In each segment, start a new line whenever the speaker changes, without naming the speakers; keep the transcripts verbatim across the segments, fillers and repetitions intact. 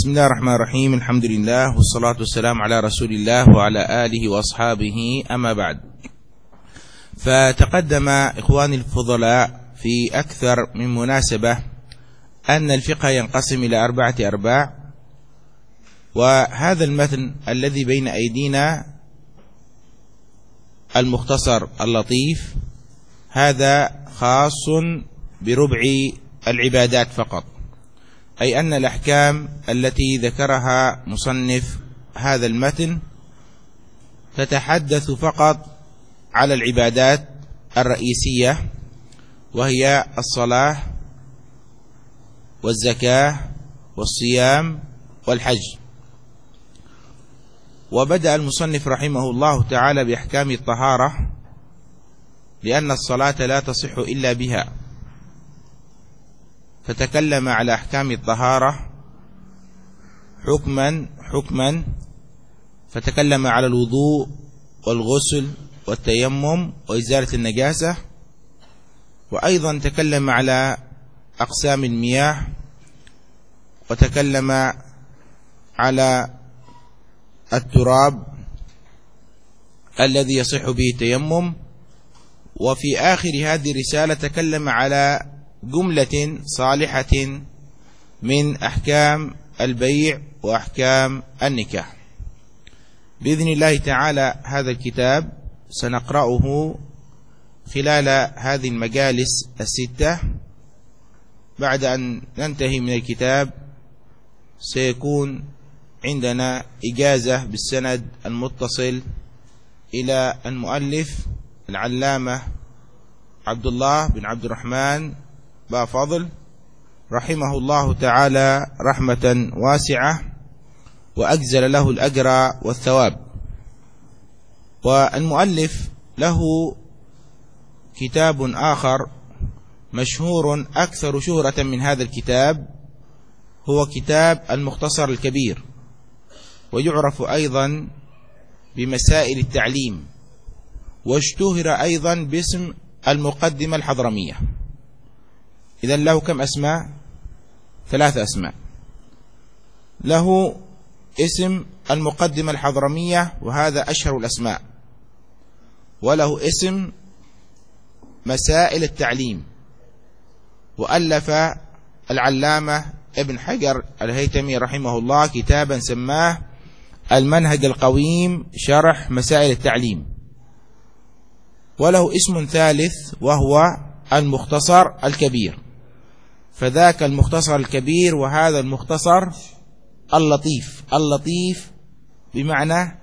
بسم الله الرحمن الرحيم. الحمد لله والصلاة والسلام على رسول الله وعلى آله وأصحابه، أما بعد. فتقدم إخواني الفضلاء في أكثر من مناسبة أن الفقه ينقسم إلى أربعة أرباع، وهذا المتن الذي بين أيدينا المختصر اللطيف هذا خاص بربع العبادات فقط، أي أن الأحكام التي ذكرها مصنف هذا المتن تتحدث فقط على العبادات الرئيسية، وهي الصلاة والزكاة والصيام والحج. وبدأ المصنف رحمه الله تعالى بأحكام الطهارة، لأن الصلاة لا تصح إلا بها، فتكلم على أحكام الطهارة حكما حكما فتكلم على الوضوء والغسل والتيمم وإزالة النجاسة، وأيضا تكلم على أقسام المياه، وتكلم على التراب الذي يصح به التيمم. وفي آخر هذه الرسالة تكلم على جملة صالحة من أحكام البيع وأحكام النكاح. بإذن الله تعالى هذا الكتاب سنقرأه خلال هذه المجالس الستة. بعد أن ننتهي من الكتاب سيكون عندنا إجازة بالسند المتصل إلى المؤلف العلامة عبد الله بن عبد الرحمن بافضل رحمه الله تعالى رحمة واسعة، وأجزل له الأجر والثواب. والمؤلف له كتاب آخر مشهور أكثر شهرة من هذا الكتاب، هو كتاب المختصر الكبير، ويعرف أيضا بمسائل التعليم، واشتهر أيضا باسم المقدمة الحضرمية. إذن له كم أسماء؟ ثلاث أسماء. له اسم المقدمة الحضرمية، وهذا أشهر الأسماء، وله اسم مسائل التعليم، وألف العلامة ابن حجر الهيتمي رحمه الله كتابا سماه المنهج القويم شرح مسائل التعليم. وله اسم ثالث وهو المختصر الكبير، فذاك المختصر الكبير، وهذا المختصر اللطيف. اللطيف بمعنى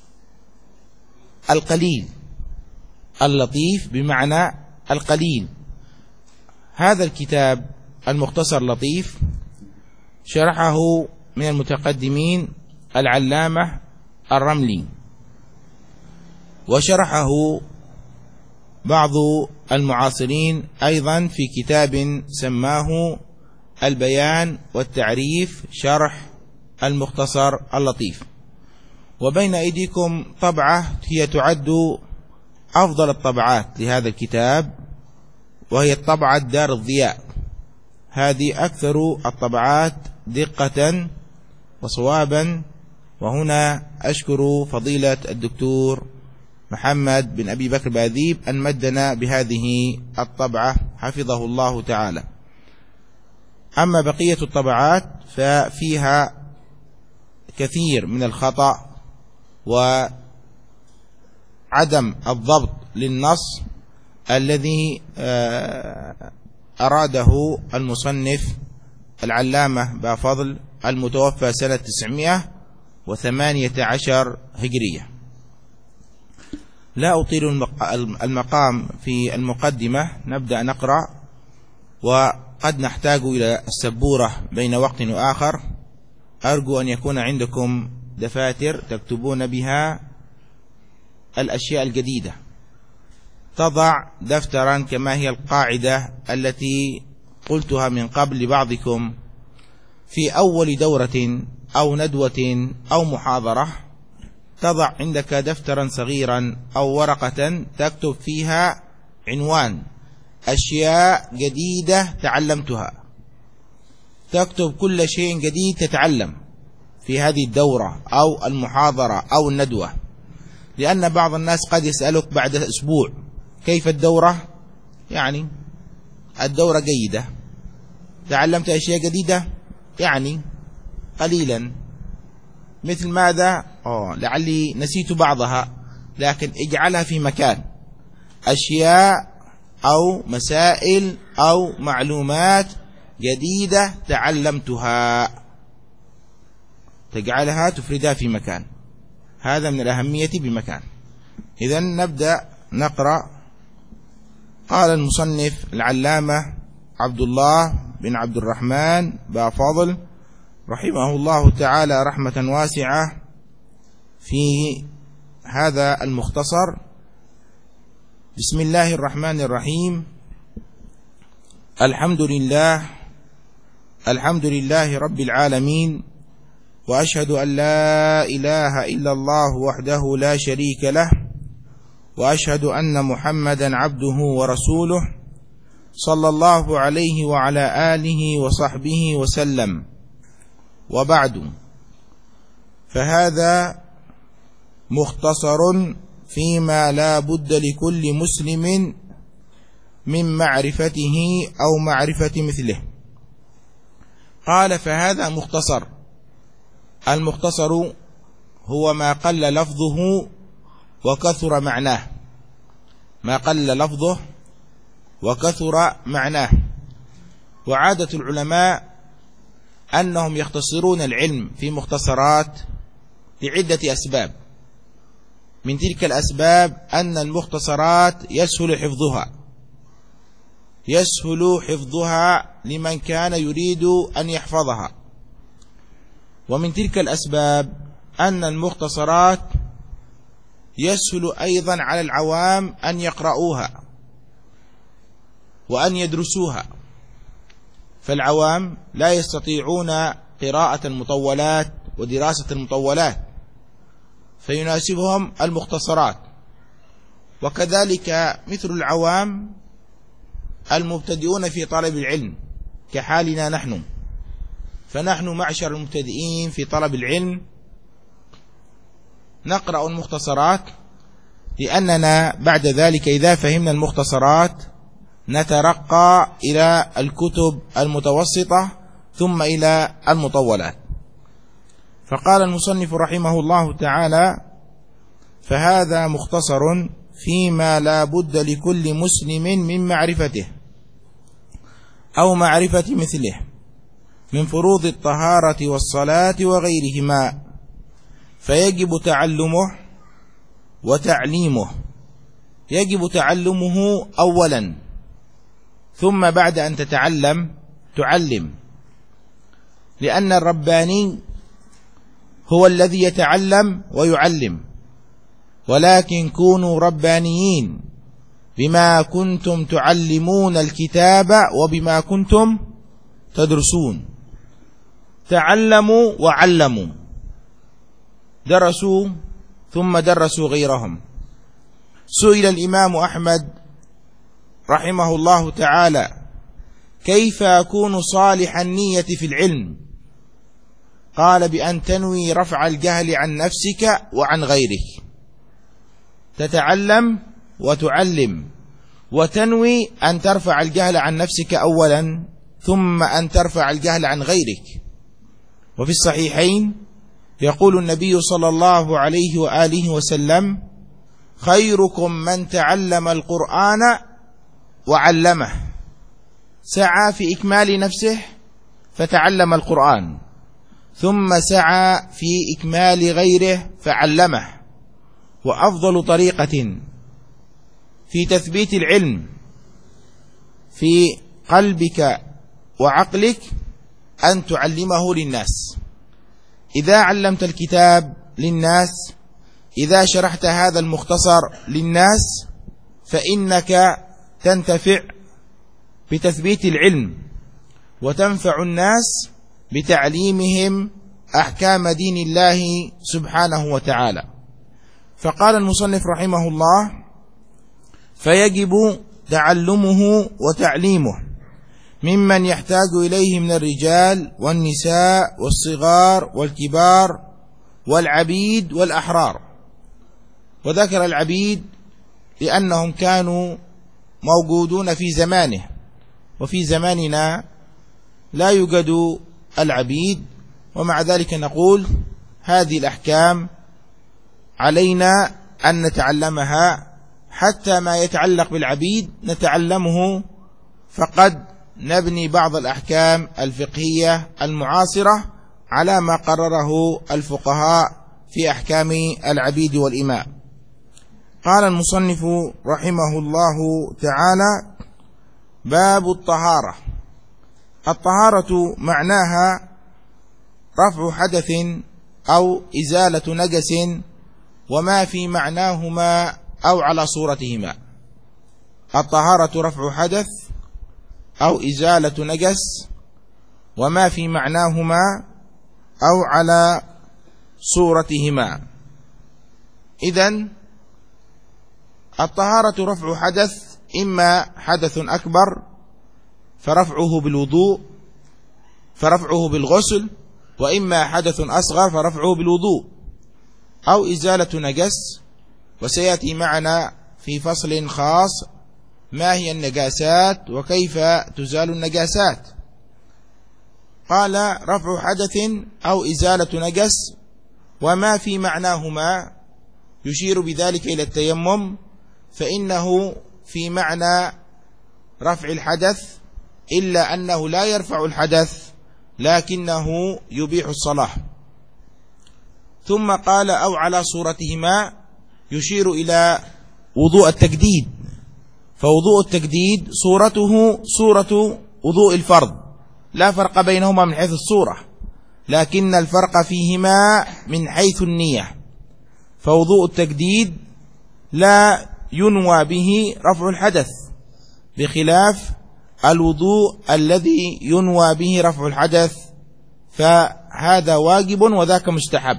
القليل، اللطيف بمعنى القليل. هذا الكتاب المختصر لطيف شرحه من المتقدمين العلامة الرملي، وشرحه بعض المعاصرين أيضا في كتاب سماه البيان والتعريف شرح المختصر اللطيف. وبين أيديكم طبعة هي تعد أفضل الطبعات لهذا الكتاب، وهي الطبعة دار الضياء. هذه أكثر الطبعات دقة وصوابا، وهنا أشكر فضيلة الدكتور محمد بن أبي بكر باذيب أن مدنا بهذه الطبعة حفظه الله تعالى. أما بقية الطبعات ففيها كثير من الخطأ وعدم الضبط للنص الذي أراده المصنف العلامة بافضل المتوفى سنة تسعمائة وثمانية عشر هجرية. لا أطيل المقام في المقدمة، نبدأ نقرأ، وقد نحتاج إلى السبورة بين وقت وآخر. أرجو أن يكون عندكم دفاتر تكتبون بها الأشياء الجديدة. تضع دفترا كما هي القاعدة التي قلتها من قبل لبعضكم في أول دورة أو ندوة أو محاضرة، تضع عندك دفترا صغيرا أو ورقة تكتب فيها عنوان أشياء جديدة تعلمتها. تكتب كل شيء جديد تتعلم، في هذه الدورة أو المحاضرة أو الندوة، لأن بعض الناس قد يسألك بعد أسبوع كيف الدورة؟ يعني الدورة جيدة. تعلمت أشياء جديدة؟ يعني قليلا. مثل ماذا؟ أوه لعلي نسيت بعضها، لكن اجعلها في مكان. أشياء أو مسائل أو معلومات جديدة تعلمتها، تجعلها تفردها في مكان. هذا من الأهمية بمكان. إذن نبدأ نقرأ. قال المصنف العلامة عبد الله بن عبد الرحمن بافضل رحمه الله تعالى رحمة واسعة في هذا المختصر: بسم الله الرحمن الرحيم. الحمد لله الحمد لله رب العالمين، وأشهد أن لا إله إلا الله وحده لا شريك له، وأشهد أن محمدا عبده ورسوله صلى الله عليه وعلى آله وصحبه وسلم. وبعد، فهذا مختصر فيما لا بد لكل مسلم من معرفته أو معرفة مثله. قال: فهذا مختصر. المختصر هو ما قل لفظه وكثر معناه، ما قل لفظه وكثر معناه. وعادة العلماء أنهم يختصرون العلم في مختصرات لعدة أسباب. من تلك الأسباب أن المختصرات يسهل حفظها يسهل حفظها لمن كان يريد أن يحفظها. ومن تلك الأسباب أن المختصرات يسهل أيضا على العوام أن يقرؤوها وأن يدرسوها، فالعوام لا يستطيعون قراءة المطولات ودراسة المطولات، فيناسبهم المختصرات. وكذلك مثل العوام المبتدئون في طلب العلم كحالنا نحن، فنحن معشر المبتدئين في طلب العلم نقرأ المختصرات، لأننا بعد ذلك إذا فهمنا المختصرات نترقى إلى الكتب المتوسطة ثم إلى المطولات. فقال المصنف رحمه الله تعالى: فهذا مختصر فيما لا بد لكل مسلم من معرفته أو معرفة مثله من فروض الطهارة والصلاة وغيرهما، فيجب تعلمه وتعليمه. يجب تعلمه أولا، ثم بعد أن تتعلم تعلم، لأن الرباني هو الذي يتعلم ويعلم. ولكن كونوا ربانيين بما كنتم تعلمون الكتاب وبما كنتم تدرسون. تعلموا وعلموا، درسوا ثم درسوا غيرهم. سئل الإمام أحمد رحمه الله تعالى: كيف أكون صالح النية في العلم؟ قال: بأن تنوي رفع الجهل عن نفسك وعن غيرك. تتعلم وتعلم، وتنوي أن ترفع الجهل عن نفسك أولا، ثم أن ترفع الجهل عن غيرك. وفي الصحيحين يقول النبي صلى الله عليه وآله وسلم: خيركم من تعلم القرآن وعلمه. سعى في إكمال نفسه فتعلم القرآن، ثم سعى في إكمال غيره فعلمه. وأفضل طريقة في تثبيت العلم في قلبك وعقلك أن تعلمه للناس. إذا علمت الكتاب للناس، إذا شرحت هذا المختصر للناس، فإنك تنتفع بتثبيت العلم، وتنفع الناس بتعليمهم أحكام دين الله سبحانه وتعالى. فقال المصنف رحمه الله: فيجب تعلمه وتعليمه ممن يحتاج إليه من الرجال والنساء والصغار والكبار والعبيد والأحرار. وذكر العبيد لأنهم كانوا موجودون في زمانه، وفي زماننا لا يوجد العبيد، ومع ذلك نقول هذه الأحكام علينا أن نتعلمها، حتى ما يتعلق بالعبيد نتعلمه، فقد نبني بعض الأحكام الفقهية المعاصرة على ما قرره الفقهاء في أحكام العبيد والإماء. قال المصنف رحمه الله تعالى: باب الطهارة. الطهارة معناها رفع حدث أو إزالة نجس وما في معناهما أو على صورتهما. الطهارة رفع حدث أو إزالة نجس وما في معناهما أو على صورتهما. إذن الطهارة رفع حدث، إما حدث أكبر فرفعه بالوضوء فرفعه بالغسل، وإما حدث أصغر فرفعه بالوضوء، أو إزالة نجس. وسيأتي معنا في فصل خاص ما هي النجاسات وكيف تزال النجاسات. قال: رفع حدث أو إزالة نجس وما في معناهما، يشير بذلك إلى التيمم، فإنه في معنى رفع الحدث، إلا أنه لا يرفع الحدث لكنه يبيح الصلاة. ثم قال: أو على صورتهما، يشير إلى وضوء التجديد، فوضوء التجديد صورته صورة وضوء الفرض، لا فرق بينهما من حيث الصورة، لكن الفرق فيهما من حيث النية. فوضوء التجديد لا ينوى به رفع الحدث، بخلاف الوضوء الذي ينوى به رفع الحدث، فهذا واجب وذاك مستحب.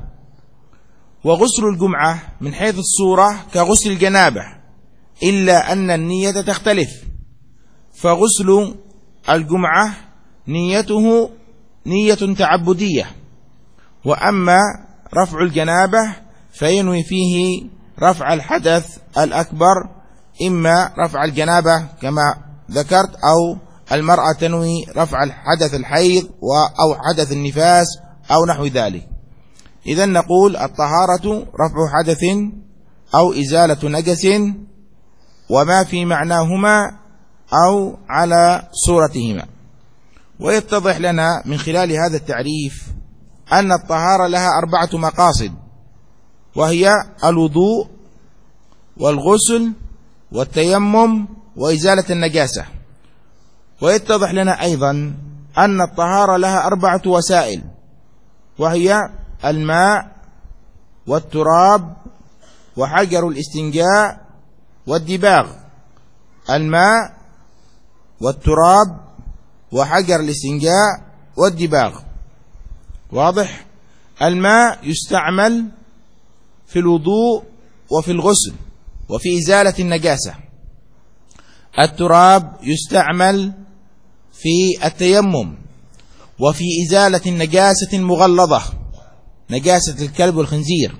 وغسل الجمعة من حيث الصورة كغسل الجنابة، إلا أن النية تختلف، فغسل الجمعة نيته نية تعبدية، وأما رفع الجنابة فينوي فيه رفع الحدث الأكبر، إما رفع الجنابة كما ذكرت، أو المرأة تنوي رفع الحدث الحيض أو حدث النفاس أو نحو ذلك. إذن نقول: الطهارة رفع حدث أو إزالة نجس وما في معناهما أو على صورتهما. ويتضح لنا من خلال هذا التعريف أن الطهارة لها أربعة مقاصد، وهي الوضوء والغسل والتيمم وإزالة النجاسة. ويتضح لنا أيضا أن الطهارة لها أربعة وسائل، وهي الماء والتراب وحجر الاستنجاء والدباغ. الماء والتراب وحجر الاستنجاء والدباغ. واضح؟ الماء يستعمل في الوضوء وفي الغسل وفي إزالة النجاسة. التراب يستعمل في التيمم وفي إزالة النجاسة المغلظة، نجاسة الكلب والخنزير.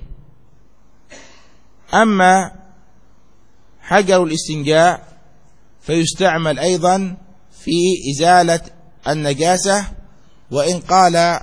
أما حجر الاستنجاء فيستعمل أيضا في إزالة النجاسة، وإن قال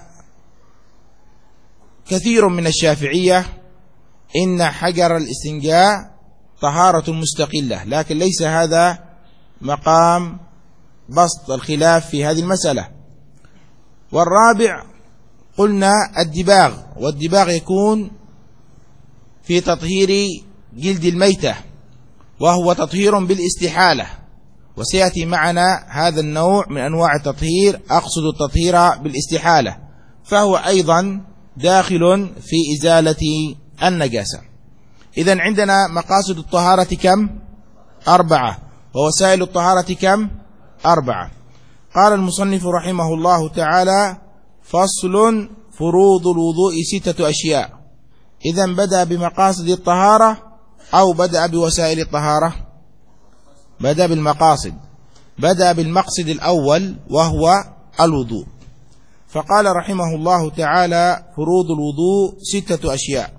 كثير من الشافعية إن حجر الاستنجاء طهارة مستقلة، لكن ليس هذا مقام بسط الخلاف في هذه المسألة. والرابع قلنا الدباغ، والدباغ يكون في تطهير جلد الميتة، وهو تطهير بالاستحالة، وسيأتي معنا هذا النوع من أنواع التطهير، أقصد التطهير بالاستحالة، فهو أيضا داخل في إزالة النجاسة. إذن عندنا مقاصد الطهارة كم؟ أربعة. ووسائل الطهارة كم؟ أربعة. قال المصنف رحمه الله تعالى: فصل: فروض الوضوء ستة أشياء. إذن بدأ بمقاصد الطهارة أو بدأ بوسائل الطهارة؟ بدأ بالمقاصد، بدأ بالمقصد الأول وهو الوضوء، فقال رحمه الله تعالى: فروض الوضوء ستة أشياء.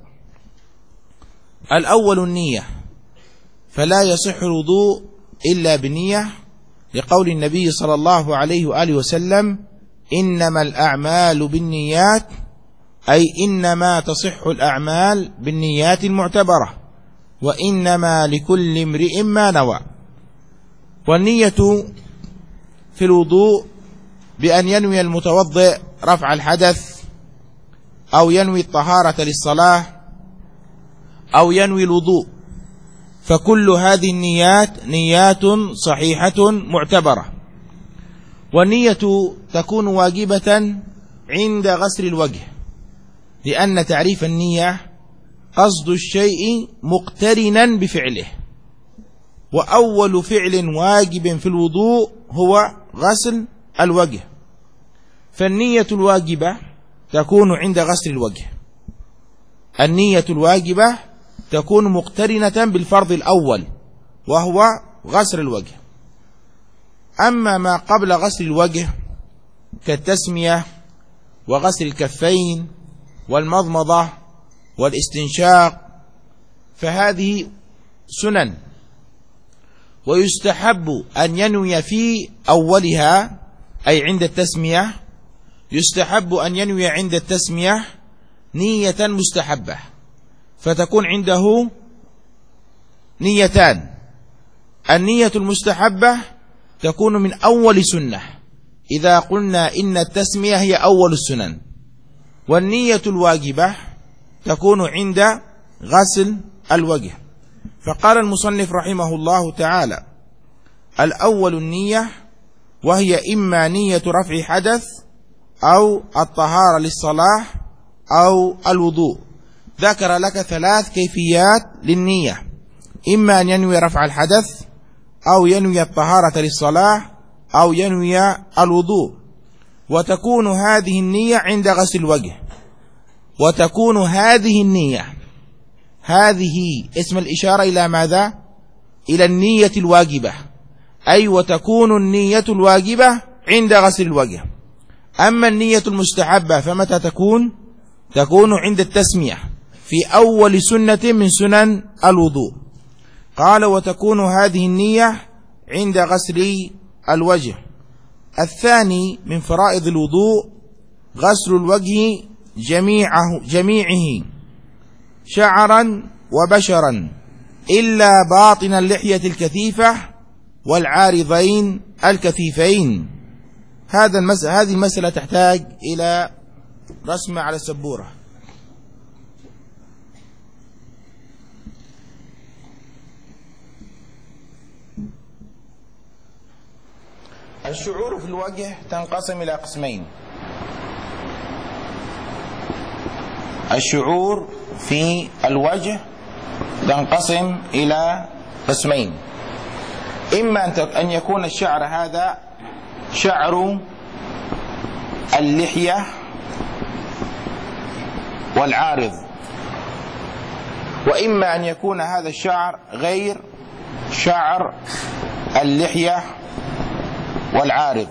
الأول النية، فلا يصح الوضوء إلا بنية، لقول النبي صلى الله عليه وآله وسلم: إنما الأعمال بالنيات، أي إنما تصح الأعمال بالنيات المعتبرة، وإنما لكل امرئ ما نوى. والنية في الوضوء بأن ينوي المتوضئ رفع الحدث، أو ينوي الطهارة للصلاة، أو ينوي الوضوء، فكل هذه النيات نيات صحيحة معتبرة. والنية تكون واجبة عند غسل الوجه، لأن تعريف النية قصد الشيء مقترنا بفعله، وأول فعل واجب في الوضوء هو غسل الوجه، فالنية الواجبة تكون عند غسل الوجه. النية الواجبة تكون مقترنة بالفرض الأول وهو غسل الوجه. أما ما قبل غسل الوجه كالتسمية وغسل الكفين والمضمضة والاستنشاق فهذه سنن، ويستحب أن ينوي في أولها، أي عند التسمية، يستحب أن ينوي عند التسمية نية مستحبة، فتكون عنده نيتان. النية المستحبة تكون من أول سنة، إذا قلنا إن التسمية هي أول السنن، والنية الواجبة تكون عند غسل الوجه. فقال المصنف رحمه الله تعالى: الأول النية، وهي إما نية رفع حدث أو الطهارة للصلاة أو الوضوء. ذكر لك ثلاث كيفيات للنية: إما أن ينوي رفع الحدث، أو ينوي الطهارة للصلاة، أو ينوي الوضوء. وتكون هذه النية عند غسل الوجه. وتكون هذه النية، هذه اسم الإشارة إلى ماذا؟ إلى النية الواجبة، أي وتكون النية الواجبة عند غسل الوجه. أما النية المستحبة فمتى تكون؟ تكون عند التسمية في أول سنة من سنن الوضوء. قال: وتكون هذه النية عند غسل الوجه. الثاني من فرائض الوضوء غسل الوجه جميعه, جميعه شعرا وبشرا إلا باطن اللحية الكثيفة والعارضين الكثيفين. هذا المس... هذه المسألة تحتاج إلى رسمة على السبورة. الشعور في الوجه تنقسم إلى قسمين. الشعور في الوجه تنقسم إلى قسمين: إما أن يكون الشعر هذا شعر اللحية والعارض، وإما أن يكون هذا الشعر غير شعر اللحية والعارض.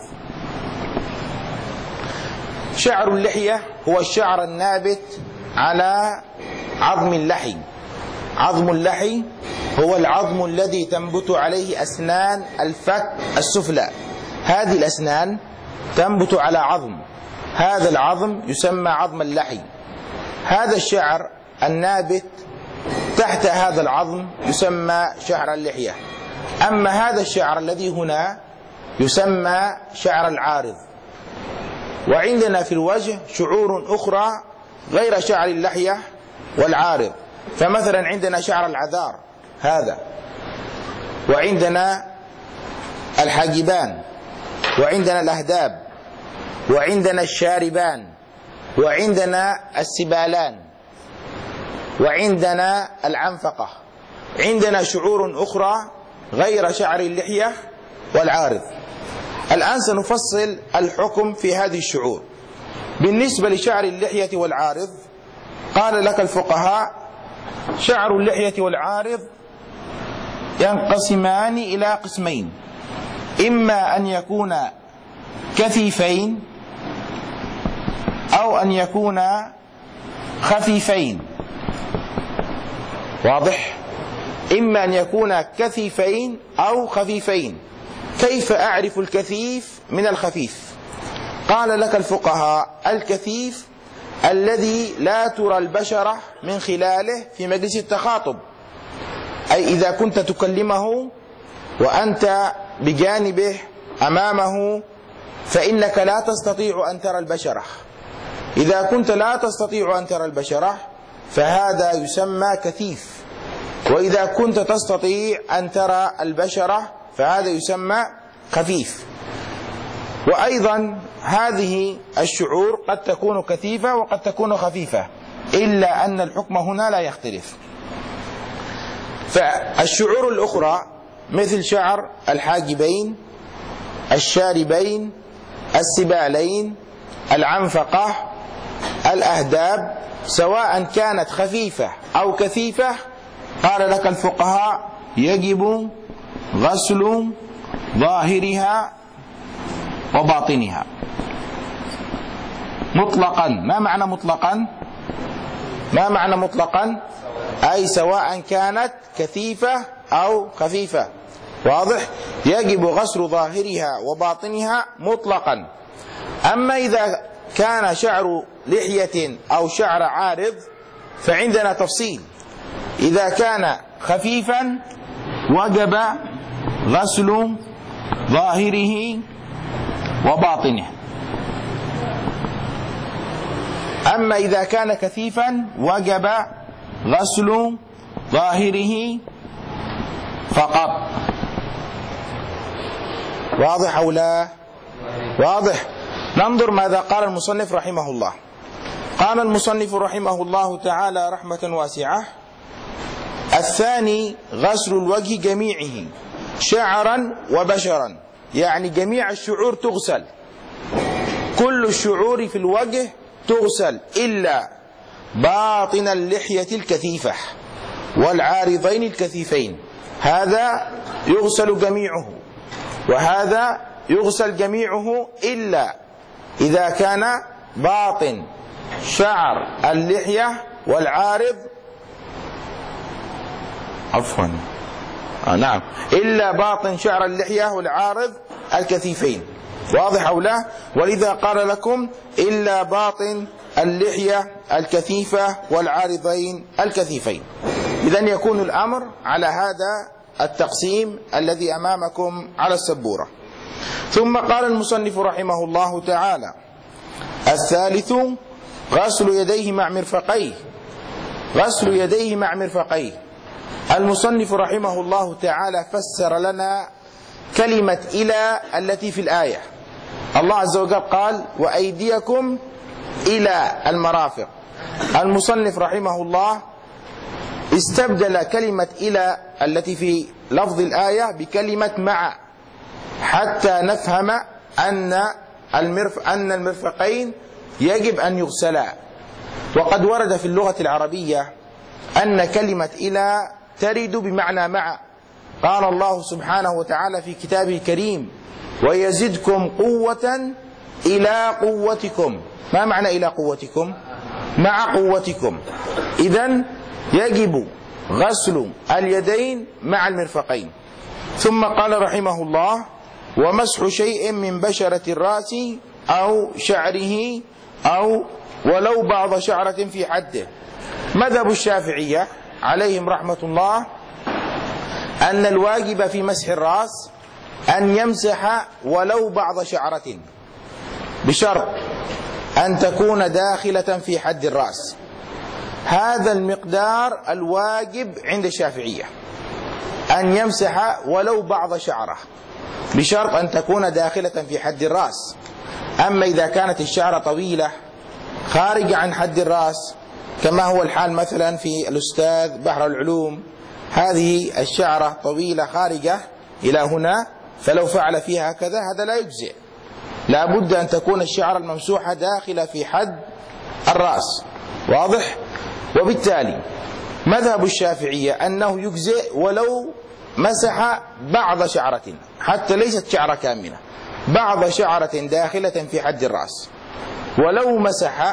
شعر اللحية هو الشعر النابت على عظم اللحي. عظم اللحي هو العظم الذي تنبت عليه أسنان الفك السفلى. هذه الأسنان تنبت على عظم، هذا العظم يسمى عظم اللحي. هذا الشعر النابت تحت هذا العظم يسمى شعر اللحية. أما هذا الشعر الذي هنا يسمى شعر العارض. وعندنا في الوجه شعور أخرى غير شعر اللحية والعارض، فمثلا عندنا شعر العذار هذا، وعندنا الحاجبان، وعندنا الأهداب، وعندنا الشاربان، وعندنا السبالان، وعندنا العنفقة. عندنا شعور أخرى غير شعر اللحية والعارض. الآن سنفصل الحكم في هذه الشعور. بالنسبة لشعر اللحية والعارض قال لك الفقهاء: شعر اللحية والعارض ينقسمان إلى قسمين: إما أن يكون كثيفين أو أن يكون خفيفين. واضح؟ إما أن يكون كثيفين أو خفيفين. كيف أعرف الكثيف من الخفيف؟ قال لك الفقهاء: الكثيف الذي لا ترى البشرة من خلاله في مجلس التخاطب، أي إذا كنت تكلمه وأنت بجانبه أمامه فإنك لا تستطيع أن ترى البشرة. إذا كنت لا تستطيع أن ترى البشرة فهذا يسمى كثيف، وإذا كنت تستطيع أن ترى البشرة فهذا يسمى خفيف. وأيضا هذه الشعور قد تكون كثيفة وقد تكون خفيفة، إلا أن الحكم هنا لا يختلف. فالشعور الأخرى مثل شعر الحاجبين، الشاربين، السبالين، العنفقة، الأهداب، سواء كانت خفيفة أو كثيفة، قال لك الفقهاء: يجب غسل ظاهرها وباطنها مطلقا. ما معنى مطلقا؟ ما معنى مطلقا؟ أي سواء كانت كثيفة أو خفيفة. واضح؟ يجب غسل ظاهرها وباطنها مطلقا. أما إذا كان شعر لحية أو شعر عارض فعندنا تفصيل. إذا كان خفيفا وجب غسل ظاهره وباطنه، أما إذا كان كثيفا وجب غسل ظاهره فقط. واضح أو لا؟ واضح. ننظر ماذا قال المصنف رحمه الله. قال المصنف رحمه الله تعالى رحمة واسعة: الثاني غسل الوجه جميعه شعرا وبشرا، يعني جميع الشعور تغسل، كل الشعور في الوجه تغسل إلا باطن اللحية الكثيفة والعارضين الكثيفين، هذا يغسل جميعه وهذا يغسل جميعه إلا إذا كان باطن شعر اللحية والعارض عفوا آه نعم إلا باطن شعر اللحية والعارض الكثيفين. واضح أو لا؟ ولذا قال لكم إلا باطن اللحية الكثيفة والعارضين الكثيفين. إذن يكون الأمر على هذا التقسيم الذي أمامكم على السبورة. ثم قال المصنف رحمه الله تعالى: الثالث غسل يديه مع مرفقيه. غسل يديه مع مرفقيه. المصنف رحمه الله تعالى فسر لنا كلمة إلى التي في الآية. الله عز وجل قال: وأيديكم إلى المرافق. المصنف رحمه الله استبدل كلمة إلى التي في لفظ الآية بكلمة مع، حتى نفهم أن المرف أن المرفقين يجب أن يغسلا. وقد ورد في اللغة العربية أن كلمة إلى ترد بمعنى مع. قال الله سبحانه وتعالى في كتابه الكريم: ويزدكم قوة إلى قوتكم. ما معنى إلى قوتكم؟ مع قوتكم. إذن يجب غسل اليدين مع المرفقين. ثم قال رحمه الله: ومسح شيء من بشرة الرأس أو شعره أو ولو بعض شعرة في حده. مذهب الشافعية عليهم رحمة الله أن الواجب في مسح الرأس أن يمسح ولو بعض شعرة، بشرط أن تكون داخلة في حد الرأس. هذا المقدار الواجب عند الشافعية، أن يمسح ولو بعض شعره، بشرط أن تكون داخلة في حد الرأس. أما إذا كانت الشعرة طويلة خارجة عن حد الرأس، كما هو الحال مثلا في الأستاذ بحر العلوم، هذه الشعرة طويلة خارجة إلى هنا، فلو فعل فيها هكذا هذا لا يجزئ، لا بد أن تكون الشعرة الممسوحة داخلة في حد الرأس. واضح؟ وبالتالي مذهب الشافعية أنه يجزئ ولو مسح بعض شعرة، حتى ليست شعرة كاملة، بعض شعرة داخلة في حد الرأس. ولو مسح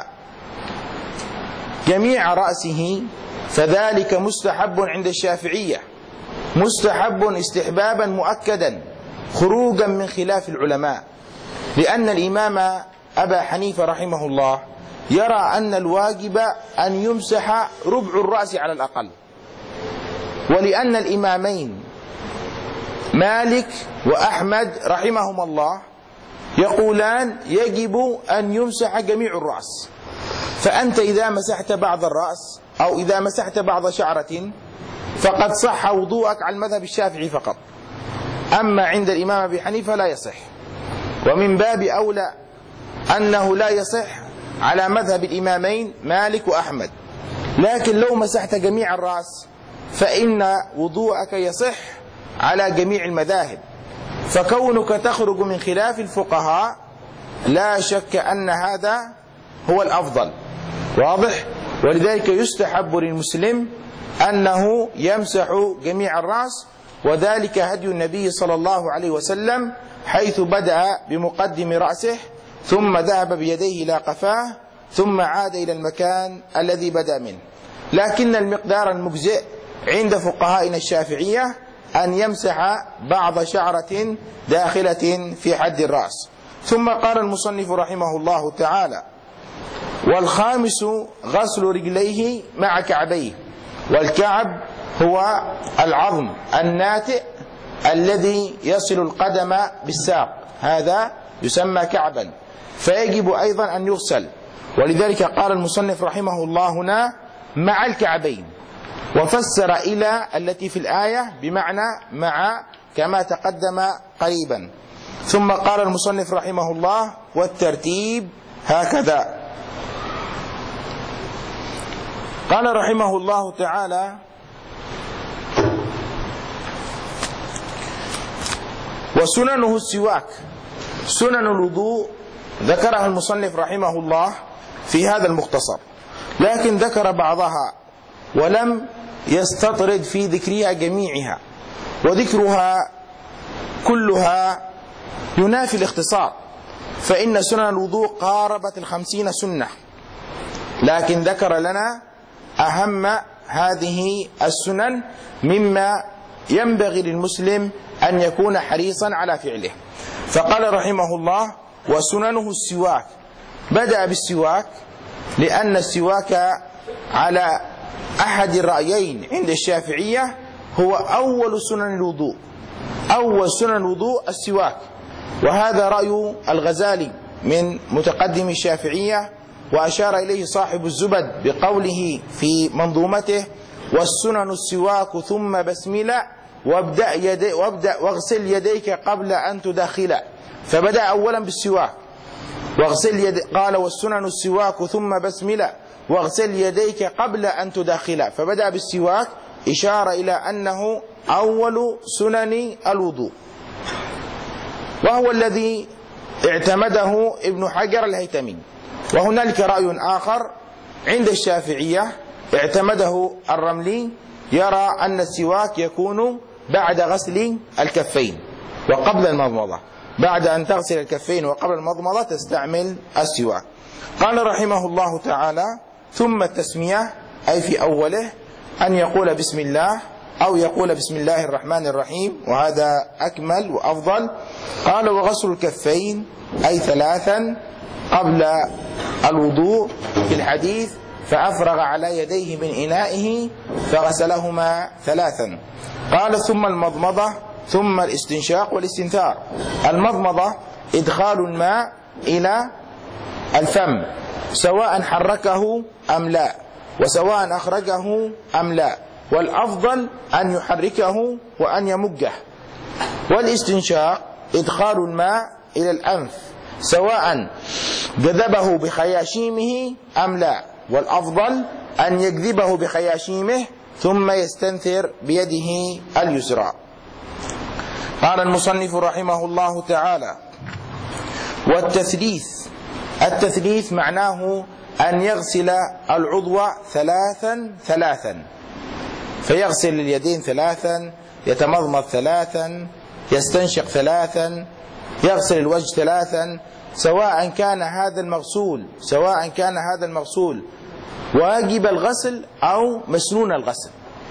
جميع رأسه فذلك مستحب عند الشافعية، مستحب استحبابا مؤكدا خروجا من خلاف العلماء، لأن الإمام أبا حنيفة رحمه الله يرى أن الواجب أن يمسح ربع الرأس على الأقل، ولأن الإمامين مالك وأحمد رحمهما الله يقولان يجب أن يمسح جميع الرأس. فأنت إذا مسحت بعض الرأس أو إذا مسحت بعض شعرة فقد صح وضوءك على المذهب الشافعي فقط، أما عند الإمام أبي حنيفة لا يصح، ومن باب أولى أنه لا يصح على مذهب الإمامين مالك وأحمد. لكن لو مسحت جميع الرأس فإن وضوءك يصح على جميع المذاهب، فكونك تخرج من خلاف الفقهاء لا شك أن هذا هو الأفضل، واضح؟ ولذلك يستحب للمسلم أنه يمسح جميع الرأس، وذلك هدي النبي صلى الله عليه وسلم، حيث بدأ بمقدم رأسه ثم ذهب بيديه إلى قفاه ثم عاد إلى المكان الذي بدأ منه. لكن المقدار المجزئ عند فقهائنا الشافعية أن يمسح بعض شعرة داخلة في حد الرأس. ثم قال المصنف رحمه الله تعالى: والخامس غسل رجليه مع كعبيه. والكعب هو العظم الناتئ الذي يصل القدم بالساق، هذا يسمى كعبا، فيجب أيضا أن يغسل. ولذلك قال المصنف رحمه الله هنا مع الكعبين، وفسر إلى التي في الآية بمعنى مع كما تقدم قريبا. ثم قال المصنف رحمه الله: والترتيب هكذا. قال رحمه الله تعالى: وسننه السواك. سنن الوضوء ذكرها المصنف رحمه الله في هذا المختصر، لكن ذكر بعضها ولم يستطرد في ذكرها جميعها، وذكرها كلها ينافي الاختصار، فإن سنن الوضوء قاربت الخمسين سنة، لكن ذكر لنا أهم هذه السنن مما ينبغي للمسلم أن يكون حريصا على فعله. فقال رحمه الله: وسننه السواك. بدأ بالسواك لأن السواك على أحد الرأيين عند الشافعية هو أول سنن الوضوء، أول سنن الوضوء السواك، وهذا رأي الغزالي من متقدم الشافعية، وأشار إليه صاحب الزبد بقوله في منظومته: والسنن السواك ثم بسملة وابدأ يدي وابدأ واغسل يديك قبل أن تدخل، فبدأ أولا بالسواك واغسل يد. قال: والسنن السواك ثم بسملة واغسل يديك قبل أن تدخل، فبدأ بالسواك، إشارة إلى أنه أول سنن الوضوء، وهو الذي اعتمده ابن حجر الهيثمي. وهنالك رأي آخر عند الشافعية اعتمده الرملي، يرى أن السواك يكون بعد غسل الكفين وقبل المضمضة، بعد أن تغسل الكفين وقبل المضمضة تستعمل السواك. قال رحمه الله تعالى: ثم التسمية، أي في أوله أن يقول بسم الله أو يقول بسم الله الرحمن الرحيم، وهذا أكمل وأفضل. قال: وغسل الكفين أي ثلاثا قبل الوضوء في الحديث: فأفرغ على يديه من إنائه فغسلهما ثلاثا. قال: ثم المضمضة، ثم الاستنشاق والاستنثار. المضمضة إدخال الماء إلى الفم سواء حركه أم لا، وسواء أخرجه أم لا، والأفضل أن يحركه وأن يمجه. والاستنشاق إدخال الماء إلى الأنف سواء جذبه بخياشيمه أم لا، والأفضل أن يجذبه بخياشيمه ثم يستنثر بيده اليسرى. قال المصنف رحمه الله تعالى: والتثليث. التثليث معناه أن يغسل العضو ثلاثا ثلاثا، فيغسل اليدين ثلاثا، يتمضمض ثلاثا، يستنشق ثلاثا، يغسل الوجه ثلاثا، سواء كان هذا المغسول سواء كان هذا المغسول واجب الغسل أو مسنون الغسل.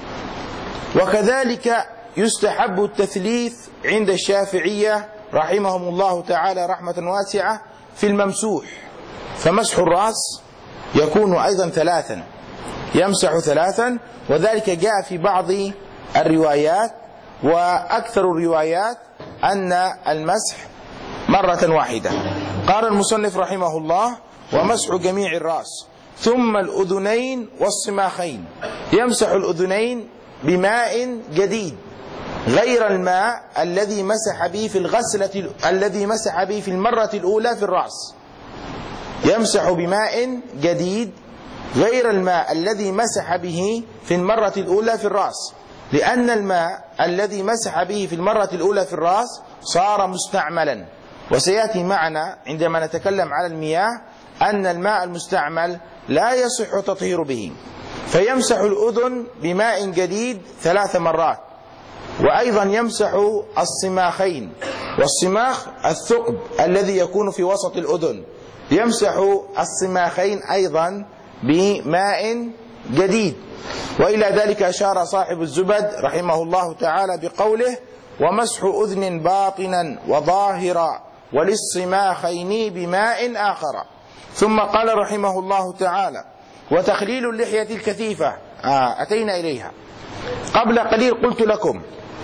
وكذلك يستحب التثليث عند الشافعية رحمهم الله تعالى رحمة واسعة في الممسوح، فمسح الرأس يكون أيضا ثلاثا، يمسح ثلاثا، وذلك جاء في بعض الروايات، وأكثر الروايات أن المسح مرة واحدة. قال المصنف رحمه الله: ومسح جميع الرأس ثم الأذنين والصماخين. يمسح الأذنين بماء جديد غير الماء الذي مسح به في الغسلة الذي مسح به في المرة الأولى في الرأس. يمسح بماء جديد غير الماء الذي مسح به في المرة الأولى في الرأس، لأن الماء الذي مسح به في المرة الأولى في الرأس صار مستعملا، وسيأتي معنا عندما نتكلم على المياه أن الماء المستعمل لا يصح التطهير به. فيمسح الأذن بماء جديد ثلاث مرات، وأيضا يمسح الصماخين، والصماخ الثقب الذي يكون في وسط الأذن، يمسح الصماخين أيضا بماء جديد. وإلى ذلك أشار صاحب الزبد رحمه الله تعالى بقوله: ومسح أذن باطنا وظاهرا وللصماخين بماء آخر. ثم قال رحمه الله تعالى: وتخليل اللحية الكثيفة. آه أتينا إليها. قبل قليل قلت لكم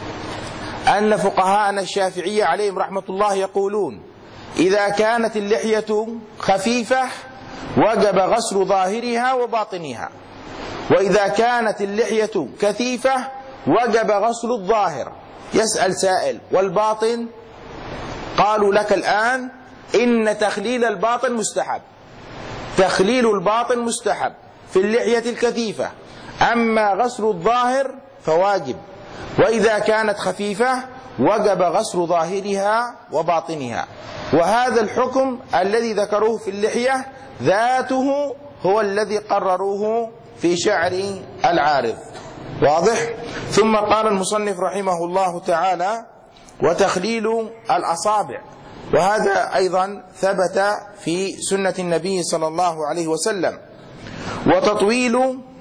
أن فقهاءنا الشافعية عليهم رحمة الله يقولون: إذا كانت اللحية خفيفة وجب غسل ظاهرها وباطنها، وإذا كانت اللحية كثيفة وجب غسل الظاهر. يسأل سائل: والباطن؟ قالوا لك الآن إن تخليل الباطن مستحب، تخليل الباطن مستحب في اللحية الكثيفة، أما غسل الظاهر فواجب. وإذا كانت خفيفة وجب غسل ظاهرها وباطنها. وهذا الحكم الذي ذكروه في اللحية ذاته هو الذي قرروه في شعر العارض. واضح؟ ثم قال المصنف رحمه الله تعالى: وتخليل الأصابع. وهذا أيضا ثبت في سنة النبي صلى الله عليه وسلم. وتطويل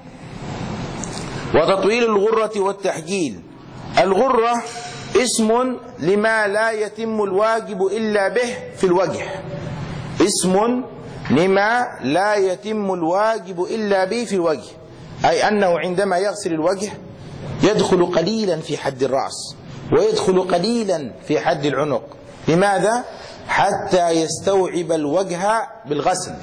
وتطويل الغرة والتحجيل. الغرة اسم لما لا يتم الواجب إلا به في الوجه، اسم لما لا يتم الواجب إلا به في الوجه، أي أنه عندما يغسل الوجه يدخل قليلا في حد الرأس ويدخل قليلا في حد العنق. لماذا؟ حتى يستوعب الوجه بالغسل.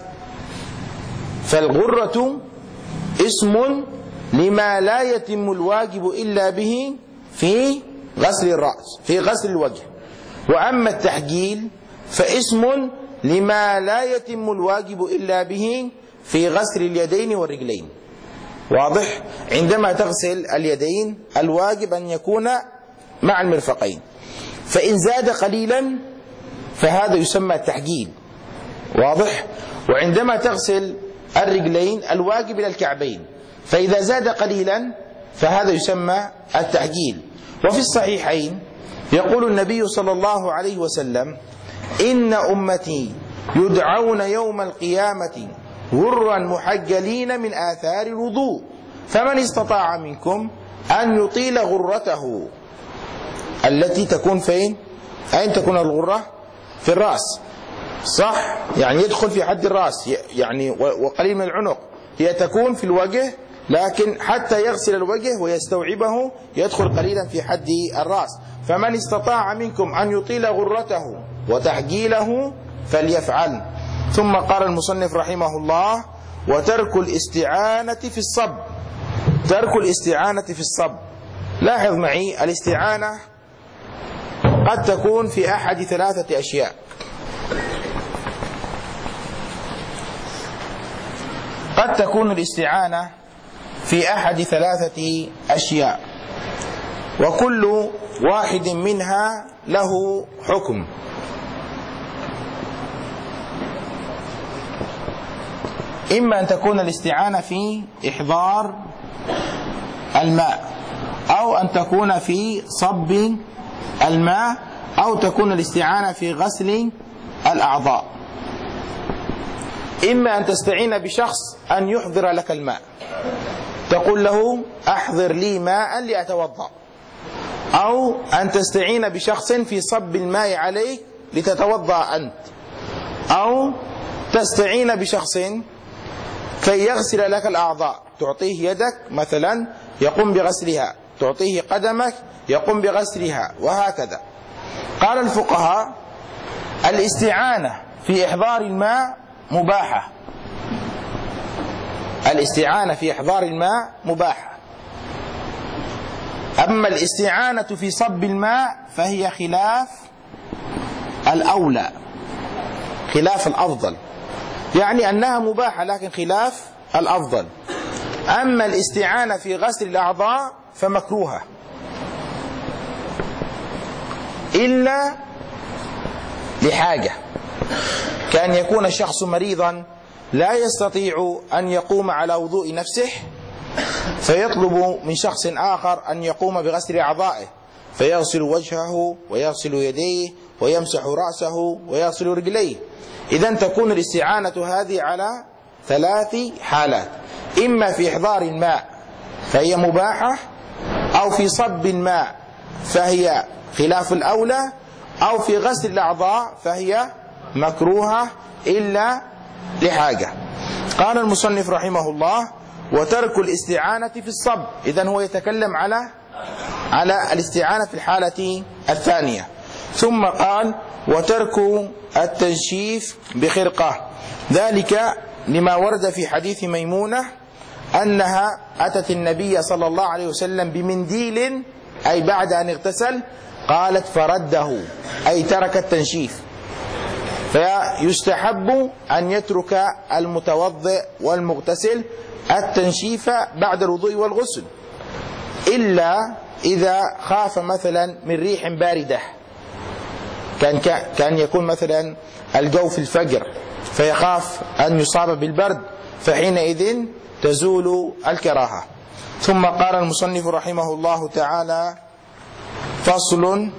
فالغرة اسم لما لا يتم الواجب إلا به في غسل الرأس، في غسل الوجه. وأما التحجيل فاسم لما لا يتم الواجب إلا به في غسل اليدين والرجلين. واضح؟ عندما تغسل اليدين الواجب أن يكون مع المرفقين، فإن زاد قليلا فهذا يسمى التحجيل. واضح؟ وعندما تغسل الرجلين الواجب إلى الكعبين، فإذا زاد قليلا فهذا يسمى التحجيل. وفي الصحيحين يقول النبي صلى الله عليه وسلم: إن أمتي يدعون يوم القيامة غرا محجلين من آثار الوضوء، فمن استطاع منكم أن يطيل غرته التي تكون فين؟ أين تكون الغرة؟ في الرأس، صح؟ يعني يدخل في حد الرأس يعني وقليل من العنق. هي تكون في الوجه، لكن حتى يغسل الوجه ويستوعبه يدخل قليلا في حد الرأس. فمن استطاع منكم أن يطيل غرته وتحجيله فليفعل. ثم قال المصنف رحمه الله: وترك الاستعانة في الصب. ترك الاستعانة في الصب. لاحظ معي، الاستعانة قد تكون في أحد ثلاثة أشياء. قد تكون الاستعانة في أحد ثلاثة أشياء، وكل واحد منها له حكم. إما أن تكون الاستعانة في إحضار الماء، أو أن تكون في صب الماء، أو تكون الاستعانة في غسل الأعضاء. إما أن تستعين بشخص أن يحضر لك الماء، تقول له أحضر لي ماء لأتوضأ، أو أن تستعين بشخص في صب الماء عليك لتتوضأ أنت، أو تستعين بشخص كي يغسل لك الأعضاء، تعطيه يدك مثلا يقوم بغسلها، تعطيه قدمك يقوم بغسلها، وهكذا. قال الفقهاء الاستعانة في إحضار الماء مباحة، الاستعانة في إحضار الماء مباحة. أما الاستعانة في صب الماء فهي خلاف الأولى، خلاف الأفضل، يعني أنها مباحة لكن خلاف الأفضل. أما الاستعانة في غسل الأعضاء فمكروهة، إلا لحاجة، كأن يكون الشخص مريضا لا يستطيع أن يقوم على وضوء نفسه، فيطلب من شخص آخر أن يقوم بغسل أعضائه، فيغسل وجهه ويغسل يديه ويمسح رأسه ويغسل رجليه. إذن تكون الاستعانة هذه على ثلاث حالات: إما في إحضار الماء فهي مباحة، أو في صب الماء فهي خلاف الأولى، أو في غسل الأعضاء فهي مكروهة إلا لحاجة. قال المصنف رحمه الله: وترك الاستعانة في الصب. إذن هو يتكلم على على الاستعانة في الحالة الثانية. ثم قال: وترك التنشيف بخرقة، ذلك لما ورد في حديث ميمونة أنها أتت النبي صلى الله عليه وسلم بمنديل، أي بعد أن اغتسل، قالت فرده، أي ترك التنشيف. فيستحب أن يترك المتوضئ والمغتسل التنشيف بعد الوضوء والغسل، إلا إذا خاف مثلا من ريح باردة، كان كان يكون مثلا الجو في الفجر فيخاف أن يصاب بالبرد، فحينئذ تزول الكراهة. ثم قال المصنف رحمه الله تعالى: فصل: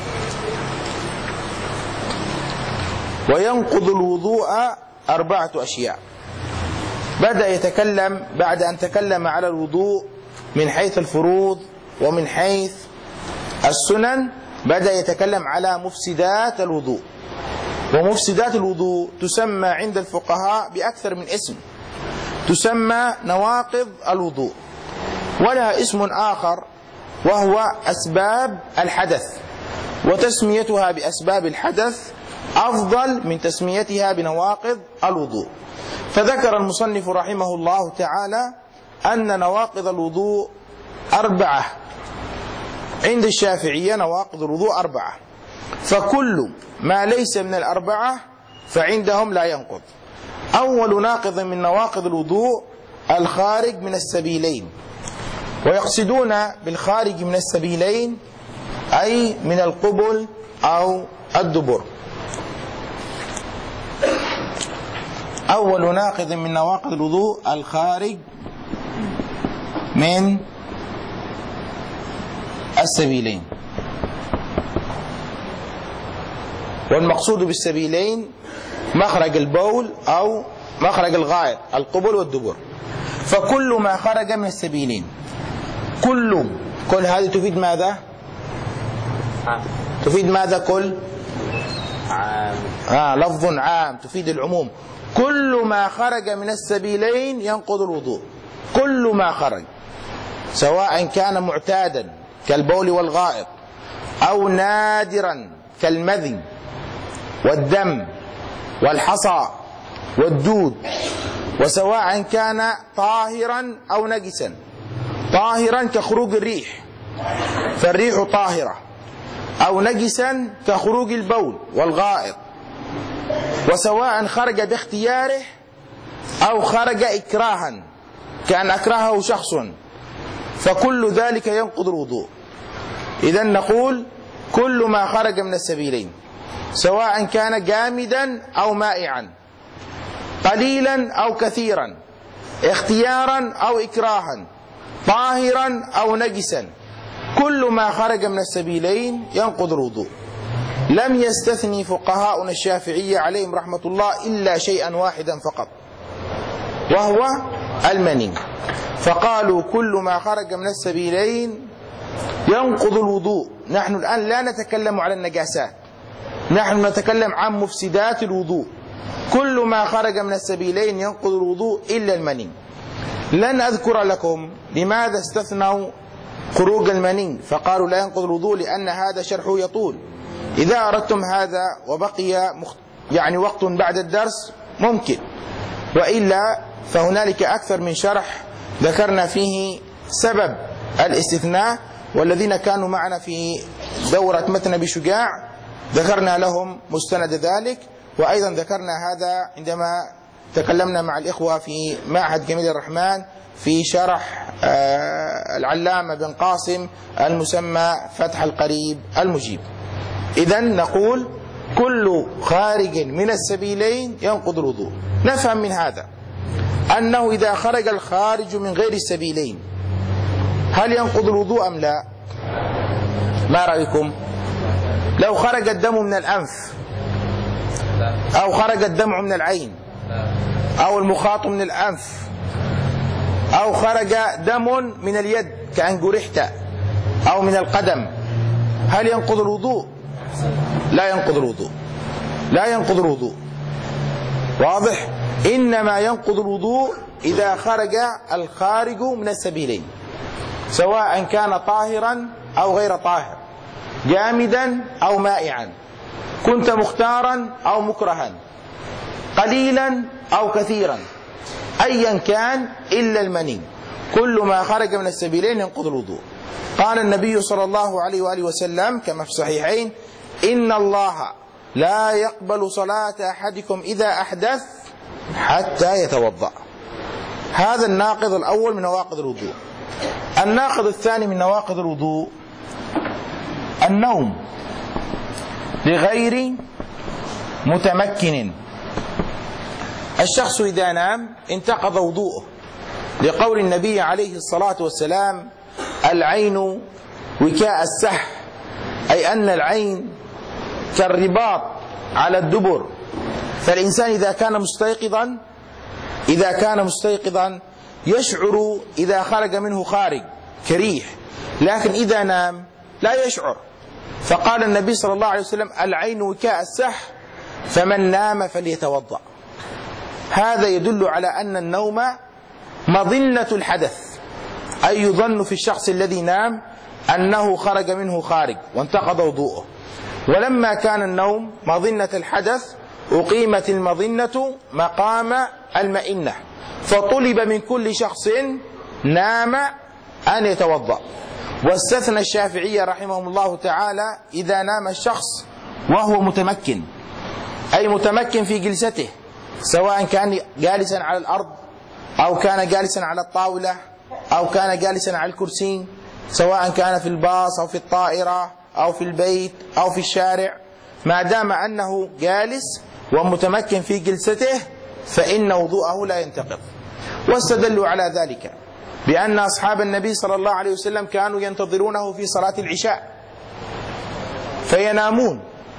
وينقض الوضوء أربعة أشياء. بدأ يتكلم بعد أن تكلم على الوضوء من حيث الفروض ومن حيث السنن، بدأ يتكلم على مفسدات الوضوء. ومفسدات الوضوء تسمى عند الفقهاء بأكثر من اسم، تسمى نواقض الوضوء، ولها اسم آخر وهو أسباب الحدث، وتسميتها بأسباب الحدث أفضل من تسميتها بنواقض الوضوء. فذكر المصنف رحمه الله تعالى أن نواقض الوضوء أربعة، عند الشافعية نواقض الوضوء أربعة، فكل ما ليس من الأربعة فعندهم لا ينقض. أول ناقض من نواقض الوضوء الخارج من السبيلين، ويقصدون بالخارج من السبيلين أي من القبل أو الدبر. أول ناقض من نواقض الوضوء الخارج من السبيلين، والمقصود بالسبيلين مخرج البول أو مخرج الغائط، القبل والدبر. فكل ما خرج من السبيلين، كل كل هذه تفيد ماذا؟ تفيد ماذا؟ كل عام. آه لفظ عام تفيد العموم. كل ما خرج من السبيلين ينقض الوضوء، كل ما خرج، سواء كان معتادا كالبول والغائط، أو نادرا كالمذي والدم والحصى والدود، وسواء كان طاهرا أو نجسا. طاهرا كخروج الريح فالريح طاهرة، أو نجسا كخروج البول والغائط، وسواء خرج باختياره أو خرج إكراها كأن أكرهه شخص، فكل ذلك ينقض الوضوء. إذن نقول كل ما خرج من السبيلين، سواء كان جامدا أو مائعا، قليلا أو كثيرا، اختيارا أو إكراها، طاهرا أو نجسا، كل ما خرج من السبيلين ينقض الوضوء. لم يستثني فقهاؤنا الشافعية عليهم رحمة الله إلا شيئا واحدا فقط، وهو المني، فقالوا كل ما خرج من السبيلين ينقض الوضوء. نحن الآن لا نتكلم على النجاسات، نحن نتكلم عن مفسدات الوضوء. كل ما خرج من السبيلين ينقض الوضوء إلا المني. لن أذكر لكم لماذا استثنوا خروج المني فقالوا لا ينقض الوضوء، لأن هذا شرحه يطول. إذا أردتم هذا وبقي يعني وقت بعد الدرس ممكن، وإلا فهنالك أكثر من شرح ذكرنا فيه سبب الاستثناء، والذين كانوا معنا في دورة متن أبي شجاع ذكرنا لهم مستند ذلك، وأيضا ذكرنا هذا عندما تكلمنا مع الإخوة في معهد جميل الرحمن في شرح العلامة بن قاسم المسمى فتح القريب المجيب. إذن نقول كل خارج من السبيلين ينقض الوضوء. نفهم من هذا أنه إذا خرج الخارج من غير السبيلين هل ينقض الوضوء أم لا؟ ما رأيكم؟ لو خرج الدم من الأنف أو خرج الدمع من العين أو المخاط من الأنف أو خرج دم من اليد كأن جرحت أو من القدم، هل ينقض الوضوء؟ لا ينقض الوضوء، لا ينقض الوضوء. واضح؟ إنما ينقض الوضوء إذا خرج الخارج من السبيلين، سواء كان طاهرا أو غير طاهر، جامدا أو مائعا، كنت مختارا أو مكرها، قليلا أو كثيرا، أيا كان إلا المني. كل ما خرج من السبيلين ينقض الوضوء. قال النبي صلى الله عليه وآله وسلم كما في الصحيحين: إن الله لا يقبل صلاة أحدكم إذا أحدث حتى يتوضأ. هذا الناقض الأول من نواقض الوضوء. الناقض الثاني من نواقض الوضوء النوم لغير متمكن. الشخص إذا نام انتقض وضوءه، لقول النبي عليه الصلاة والسلام: العين وكاء السح، أي أن العين كالرباط على الدبر. فالإنسان إذا كان مستيقظا إذا كان مستيقظا يشعر إذا خرج منه خارج كريح، لكن إذا نام لا يشعر. فقال النبي صلى الله عليه وسلم: العين وكاء السح، فمن نام فليتوضأ. هذا يدل على أن النوم مظنة الحدث، أي يظن في الشخص الذي نام أنه خرج منه خارج وانتقض وضوءه. ولما كان النوم مظنة الحدث أقيمت المظنة مقام المئنة، فطلب من كل شخص نام أن يتوضأ. واستثنى الشافعية رحمهم الله تعالى إذا نام الشخص وهو متمكن، أي متمكن في جلسته، سواء كان جالسا على الأرض أو كان جالسا على الطاولة أو كان جالسا على الكرسي، سواء كان في الباص أو في الطائرة أو في البيت أو في الشارع، ما دام أنه جالس ومتمكن في جلسته فإن وضوءه لا ينتقض. واستدلوا على ذلك بأن أصحاب النبي صلى الله عليه وسلم كانوا ينتظرونه في صلاة العشاء فينامون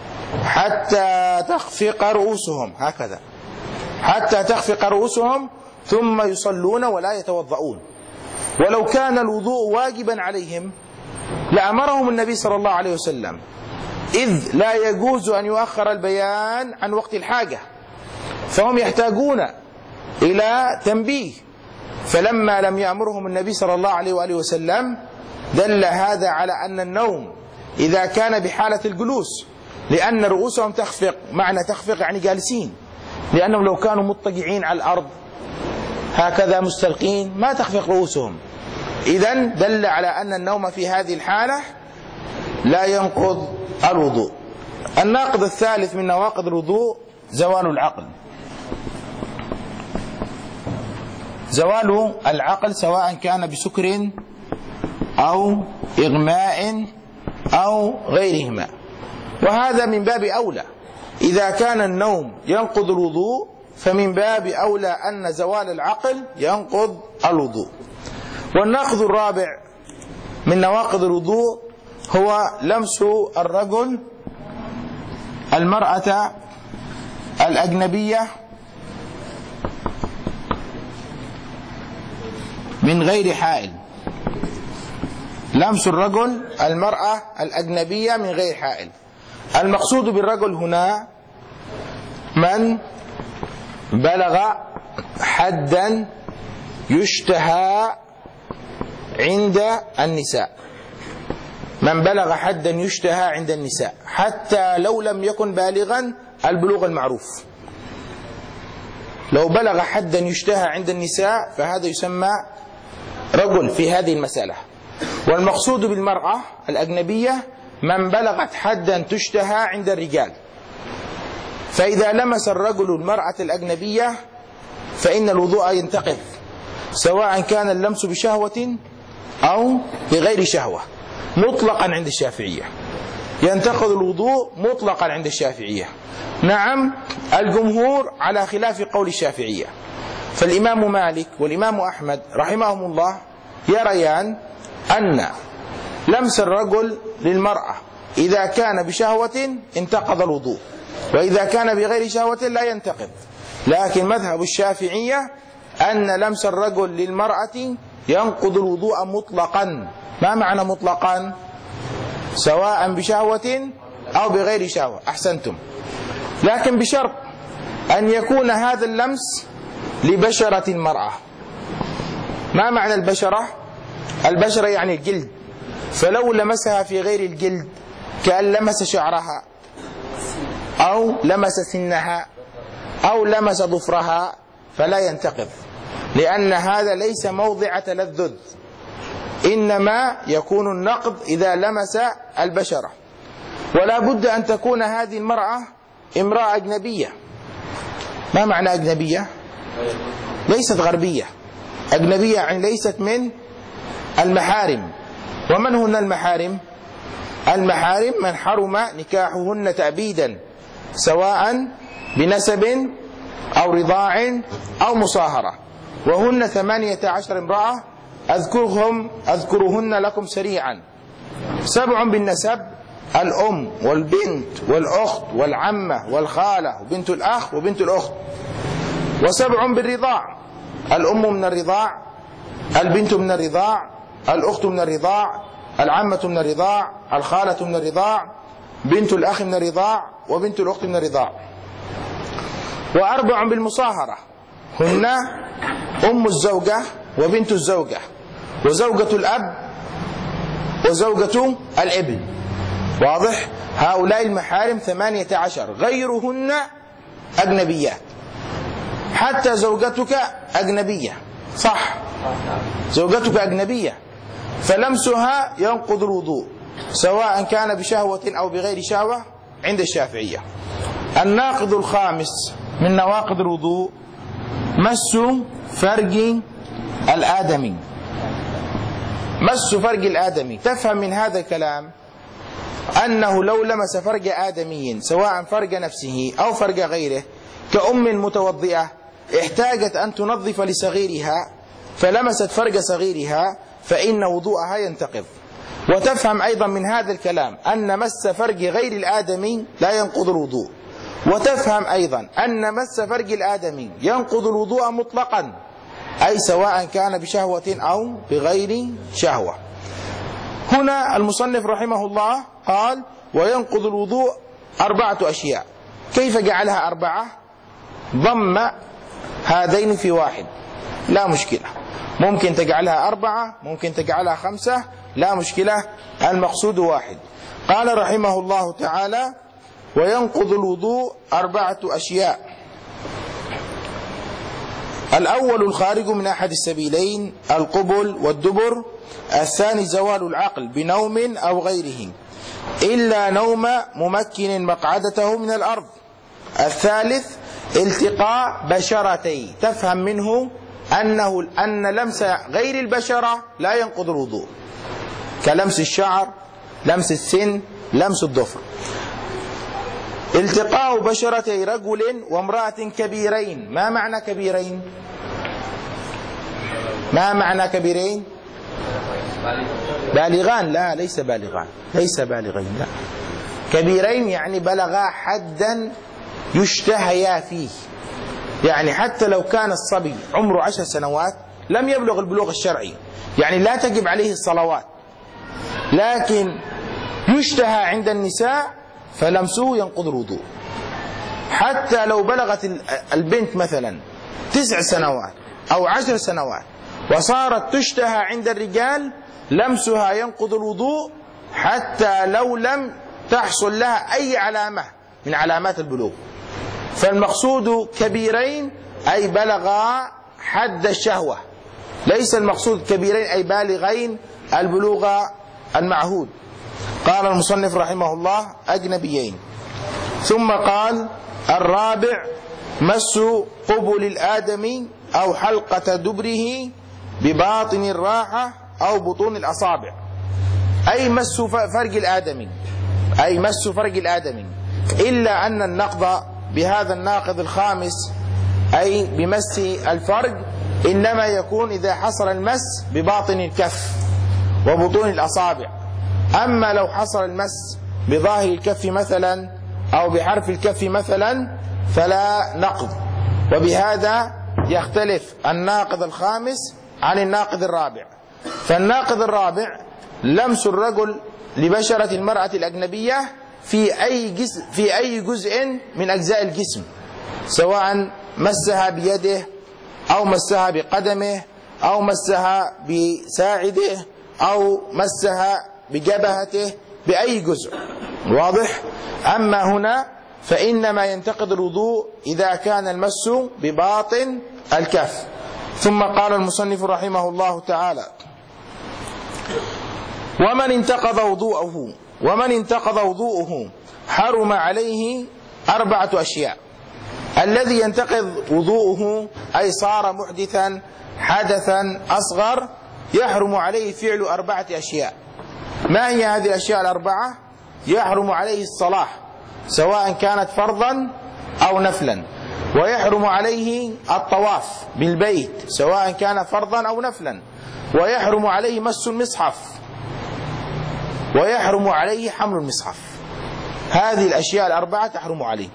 حتى تخفق رؤوسهم، هكذا حتى تخفق رؤوسهم، ثم يصلون ولا يتوضؤون. ولو كان الوضوء واجبا عليهم لأمرهم النبي صلى الله عليه وسلم، إذ لا يجوز أن يؤخر البيان عن وقت الحاجة، فهم يحتاجون إلى تنبيه. فلما لم يأمرهم النبي صلى الله عليه وآله وسلم دل هذا على أن النوم إذا كان بحالة الجلوس، لأن رؤوسهم تخفق، معنى تخفق يعني جالسين، لأنهم لو كانوا مضطجعين على الأرض هكذا مستلقين ما تخفق رؤوسهم. إذن دل على أن النوم في هذه الحالة لا ينقض الوضوء. الناقض الثالث من نواقض الوضوء زوال العقل. زوال العقل سواء كان بسكر أو إغماء أو غيرهما، وهذا من باب أولى. إذا كان النوم ينقض الوضوء فمن باب أولى أن زوال العقل ينقض الوضوء. والناقض الرابع من نواقض الوضوء هو لمس الرجل المرأة الأجنبية من غير حائل. لمس الرجل المرأة الأجنبية من غير حائل. المقصود بالرجل هنا من بلغ حدا يشتهى عند النساء، من بلغ حدا يشتهى عند النساء حتى لو لم يكن بالغا البلوغ المعروف. لو بلغ حدا يشتهى عند النساء فهذا يسمى رجل في هذه المسألة. والمقصود بالمرأة الأجنبية من بلغت حدا تشتهى عند الرجال. فإذا لمس الرجل المرأة الأجنبية فإن الوضوء ينتقض، سواء كان اللمس بشهوة أو بغير شهوة، مطلقا عند الشافعية. ينتقض الوضوء مطلقا عند الشافعية. نعم، الجمهور على خلاف قول الشافعية. فالإمام مالك والإمام أحمد رحمهم الله يريان أن لمس الرجل للمرأة إذا كان بشهوة انتقض الوضوء، وإذا كان بغير شهوة لا ينتقض. لكن مذهب الشافعية أن لمس الرجل للمرأة ينقض الوضوء مطلقا. ما معنى مطلقا؟ سواء بشهوة أو بغير شهوة. أحسنتم. لكن بشرط أن يكون هذا اللمس لبشرة المرأة. ما معنى البشرة؟ البشرة يعني الجلد. فلو لمسها في غير الجلد كأن لمس شعرها أو لمس سنها أو لمس ظفرها فلا ينتقض، لأن هذا ليس موضع تلذذ، إنما يكون النقض إذا لمس البشرة. ولا بد أن تكون هذه المرأة امرأة أجنبية. ما معنى أجنبية؟ ليست غربية، أجنبية يعني ليست من المحارم. ومن هن المحارم؟ المحارم من حرم نكاحهن تأبيدا، سواء بنسب أو رضاع أو مصاهرة، وهن ثمانية عشر امرأة أذكرهم أذكرهن لكم سريعا. سبع بالنسب: الأم والبنت والأخت والعمة والخالة وبنت الأخ وبنت الأخت. وسبع بالرضاع: الأم من الرضاع، البنت من الرضاع، الأخت من الرضاع، العمة من الرضاع، الخالة من الرضاع، بنت الأخ من الرضاع، وبنت الأخت من الرضاع. وأربع بالمصاهرة: هن أم الزوجة وبنت الزوجة وزوجة الأب وزوجة الابن. واضح؟ هؤلاء المحارم ثمانية عشر، غيرهن أجنبيات. حتى زوجتك أجنبية، صح؟ زوجتك أجنبية، فلمسها ينقض الوضوء سواء كان بشهوة أو بغير شهوة عند الشافعية. الناقض الخامس من نواقض الوضوء مس فرج الآدمي. مس فرج الآدمي، تفهم من هذا الكلام أنه لو لمس فرج آدمي سواء فرج نفسه أو فرج غيره، كأم متوضئة احتاجت أن تنظف لصغيرها فلمست فرج صغيرها فإن وضوءها ينتقض. وتفهم أيضا من هذا الكلام أن مس فرج غير الآدمي لا ينقض الوضوء. وتفهم أيضا أن مس فرج الآدمي ينقض الوضوء مطلقا، أي سواء كان بشهوة أو بغير شهوة. هنا المصنف رحمه الله قال وينقض الوضوء أربعة أشياء. كيف جعلها أربعة؟ ضم هذين في واحد، لا مشكلة. ممكن تجعلها أربعة، ممكن تجعلها خمسة، لا مشكلة، المقصود واحد. قال رحمه الله تعالى وينقض الوضوء أربعة أشياء: الأول الخارج من أحد السبيلين القبل والدبر، الثاني زوال العقل بنوم أو غيره إلا نوم ممكن مقعدته من الأرض، الثالث التقاء بشرتي. تفهم منه أنه أن لمس غير البشرة لا ينقض الوضوء، كلمس الشعر، لمس السن، لمس الظفر. التقاء بشرتي رجل وامرأة كبيرين. ما معنى كبيرين؟ ما معنى كبيرين؟ بالغان؟ لا، ليس بالغان، ليس بالغين، لا. كبيرين يعني بلغا حدا يشتهيا فيه، يعني حتى لو كان الصبي عمره عشر سنوات لم يبلغ البلوغ الشرعي، يعني لا تجب عليه الصلوات، لكن يشتهى عند النساء فلمسه ينقض الوضوء. حتى لو بلغت البنت مثلا تسع سنوات أو عشر سنوات وصارت تشتهى عند الرجال لمسها ينقض الوضوء، حتى لو لم تحصل لها أي علامة من علامات البلوغ. فالمقصود كبيرين أي بلغا حد الشهوة، ليس المقصود كبيرين أي بالغين البلوغ المعهود. قال المصنف رحمه الله أجنبيين. ثم قال الرابع مس قبل الآدمي أو حلقة دبره بباطن الراحة أو بطون الأصابع، أي مس فرج الآدمي، أي مس فرج الآدمي، إلا أن النقض بهذا الناقض الخامس أي بمس الفرج إنما يكون إذا حصل المس بباطن الكف وبطون الأصابع. أما لو حصل المس بظاهر الكف مثلا أو بحرف الكف مثلا فلا نقض. وبهذا يختلف الناقض الخامس عن الناقض الرابع. فالناقض الرابع لمس الرجل لبشرة المرأة الأجنبية في أي جزء في أي جزء من أجزاء الجسم، سواء مسها بيده أو مسها بقدمه أو مسها بساعده أو مسها بجبهته، بأي جزء، واضح؟ أما هنا فإنما ينتقض الوضوء إذا كان المس بباطن الكف. ثم قال المصنف رحمه الله تعالى ومن انتقض وضوءه ومن انتقض وضوءه حرم عليه أربعة أشياء. الذي ينتقض وضوءه أي صار محدثا حدثا أصغر يحرم عليه فعل أربعة أشياء. ما هي هذه الأشياء الأربعة؟ يحرم عليه الصلاة سواء كانت فرضا أو نفلا، ويحرم عليه الطواف بالبيت سواء كان فرضا أو نفلا، ويحرم عليه مس المصحف، ويحرم عليه حمل المصحف. هذه الأشياء الأربعة تحرم عليه،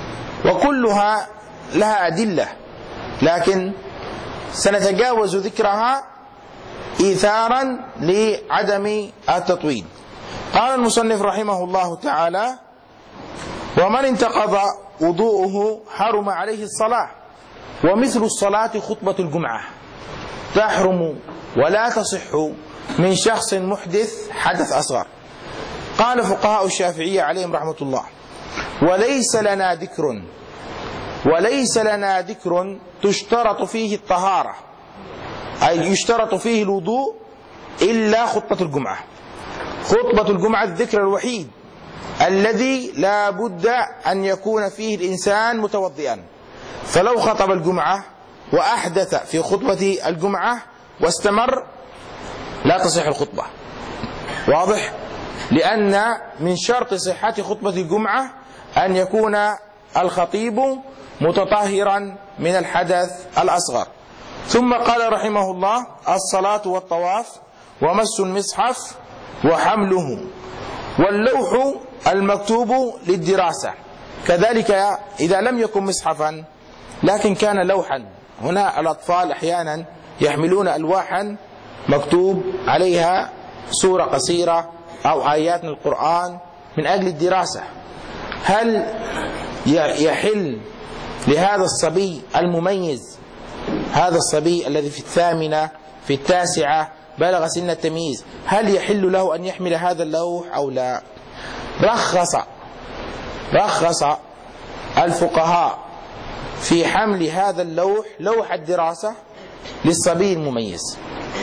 وكلها لها أدلة، لكن سنتجاوز ذكرها إيثارا لعدم التطويل. قال المصنف رحمه الله تعالى ومن انتقض وضوءه حرم عليه الصلاة، ومثل الصلاة خطبة الجمعة تحرم ولا تصح من شخص محدث حدث أصغر. قال فقهاء الشافعية عليهم رحمة الله وليس لنا ذكر وليس لنا ذكر تشترط فيه الطهارة أي يشترط فيه الوضوء إلا خطبة الجمعة. خطبة الجمعة الذكر الوحيد الذي لا بد أن يكون فيه الإنسان متوضئا، فلو خطب الجمعة وأحدث في خطبة الجمعة واستمر لا تصح الخطبة، واضح؟ لأن من شرط صحة خطبة الجمعة أن يكون الخطيب متطهرا من الحدث الأصغر. ثم قال رحمه الله الصلاة والطواف ومس المصحف وحمله، واللوح المكتوب للدراسة كذلك إذا لم يكن مصحفا لكن كان لوحا. هنا الأطفال أحيانا يحملون ألواحا مكتوب عليها سورة قصيرة أو آيات من القرآن من أجل الدراسة. هل يحل لهذا الصبي المميز، هذا الصبي الذي في الثامنة في التاسعة بلغ سن التمييز، هل يحل له أن يحمل هذا اللوح أو لا؟ رخص رخص الفقهاء في حمل هذا اللوح لوح الدراسة للصبي المميز.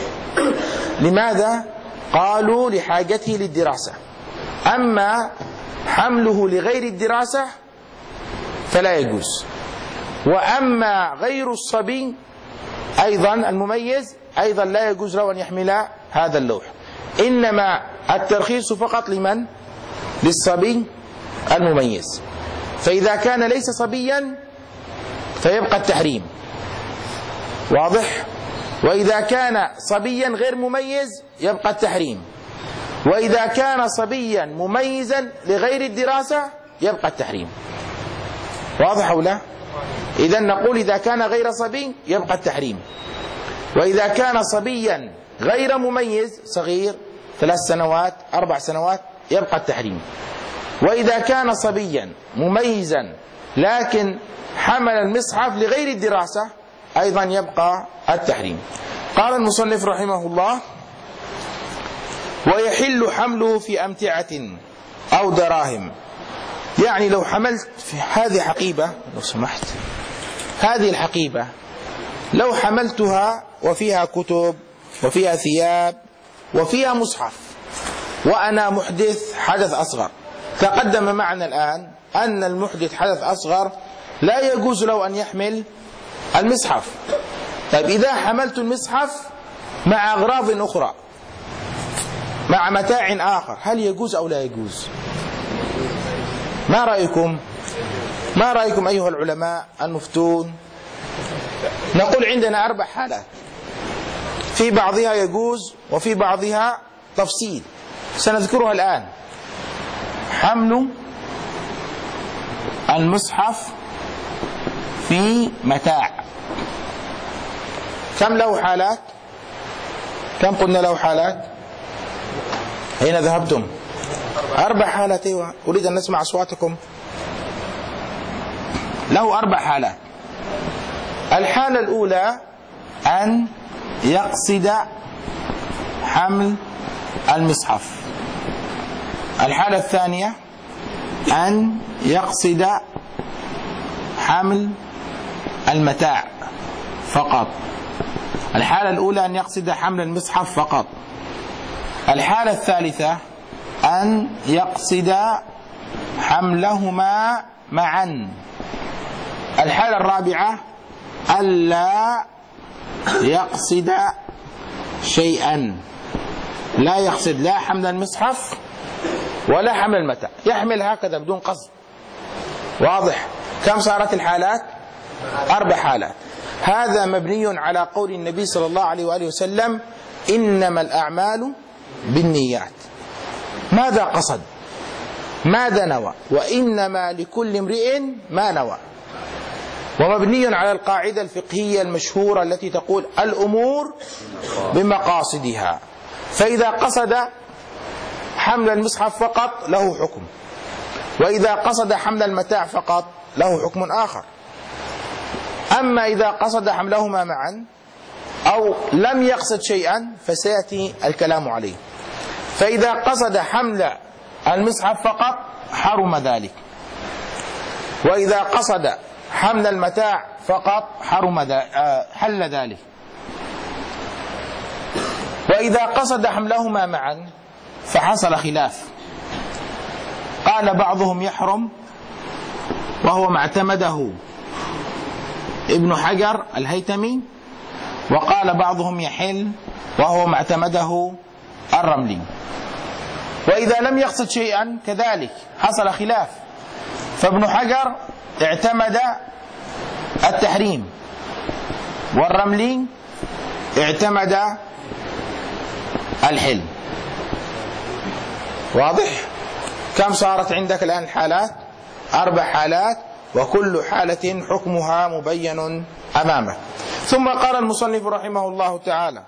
لماذا؟ قالوا لحاجته للدراسة. أما حمله لغير الدراسة فلا يجوز. وأما غير الصبي أيضا المميز أيضا لا يجوز له أن يحمل هذا اللوح، إنما الترخيص فقط لمن؟ للصبي المميز. فإذا كان ليس صبيا فيبقى التحريم، واضح؟ وإذا كان صبيا غير مميز يبقى التحريم، وإذا كان صبيا مميزا لغير الدراسة يبقى التحريم. واضح أو لا؟ إذا نقول إذا كان غير صبي يبقى التحريم، وإذا كان صبيا غير مميز صغير ثلاث سنوات أربع سنوات يبقى التحريم، وإذا كان صبيا مميزا لكن حمل المصحف لغير الدراسة أيضا يبقى التحريم. قال المصنف رحمه الله: ويحل حمله في أمتعة أو دراهم. يعني لو حملت في هذه حقيبة، لو سمحت، هذه الحقيبة لو حملتها وفيها كتب وفيها ثياب وفيها مصحف وأنا محدث حدث أصغر، تقدم معنا الآن أن المحدث حدث أصغر لا يجوز له أن يحمل المصحف. طيب إذا حملت المصحف مع أغراض أخرى مع متاع آخر هل يجوز أو لا يجوز؟ ما رأيكم؟ ما رأيكم أيها العلماء المفتون؟ نقول عندنا أربع حالات، في بعضها يجوز وفي بعضها تفصيل سنذكرها الآن. حمل المصحف في متاع، كم له حالات؟ كم قلنا له حالات؟ أين ذهبتم؟ أربع حالات. أيوة، أريد أن نسمع أصواتكم. له أربع حالات. الحالة الأولى أن يقصد حمل المصحف. الحالة الثانية أن يقصد حمل المتاع فقط. الحالة الأولى أن يقصد حمل المصحف فقط. الحالة الثالثة أن يقصد حملهما معا. الحالة الرابعة ألا يقصد شيئا، لا يقصد لا حمل المصحف ولا حمل المتاع، يحمل هكذا بدون قصد. واضح؟ كم صارت الحالات؟ أربع حالات. هذا مبني على قول النبي صلى الله عليه وآله وسلم: إنما الأعمال بالنيات. ماذا قصد؟ ماذا نوى؟ وإنما لكل امرئ ما نوى. ومبني على القاعدة الفقهية المشهورة التي تقول: الأمور بمقاصدها. فإذا قصد حمل المصحف فقط له حكم، وإذا قصد حمل المتاع فقط له حكم آخر. أما إذا قصد حملهما معا أو لم يقصد شيئا فسيأتي الكلام عليه. فإذا قصد حمل المصحف فقط حرم ذلك، وإذا قصد حمل المتاع فقط حرم حل ذلك. وإذا قصد حملهما معا فحصل خلاف، قال بعضهم يحرم وهو ما اعتمده ابن حجر الهيتمي، وقال بعضهم يحل وهو ما اعتمده الرملي. وإذا لم يقصد شيئا كذلك حصل خلاف، فابن حجر اعتمد التحريم والرملي اعتمد الحل. واضح؟ كم صارت عندك الآن حالات؟ أربع حالات، وكل حالة حكمها مبين أمامك. ثم قال المصنف رحمه الله تعالى: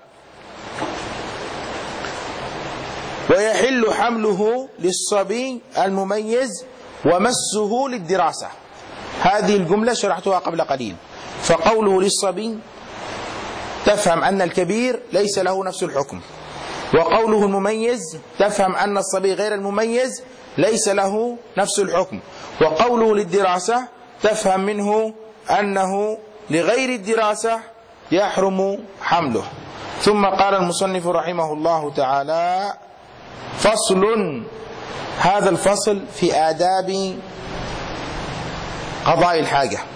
ويحل حمله للصبي المميز ومسه للدراسة. هذه الجملة شرحتها قبل قليل. فقوله للصبي تفهم أن الكبير ليس له نفس الحكم، وقوله المميز تفهم أن الصبي غير المميز ليس له نفس الحكم، وقوله للدراسة تفهم منه أنه لغير الدراسة يحرم حمله. ثم قال المصنف رحمه الله تعالى: فصل. هذا الفصل في آداب قضاء الحاجة.